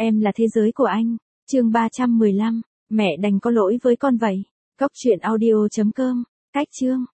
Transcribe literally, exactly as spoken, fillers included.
Em là thế giới của anh. Chương ba trăm mười lăm. Mẹ đành có lỗi với con vậy. Cốc truyện audio chấm com. Cách chương.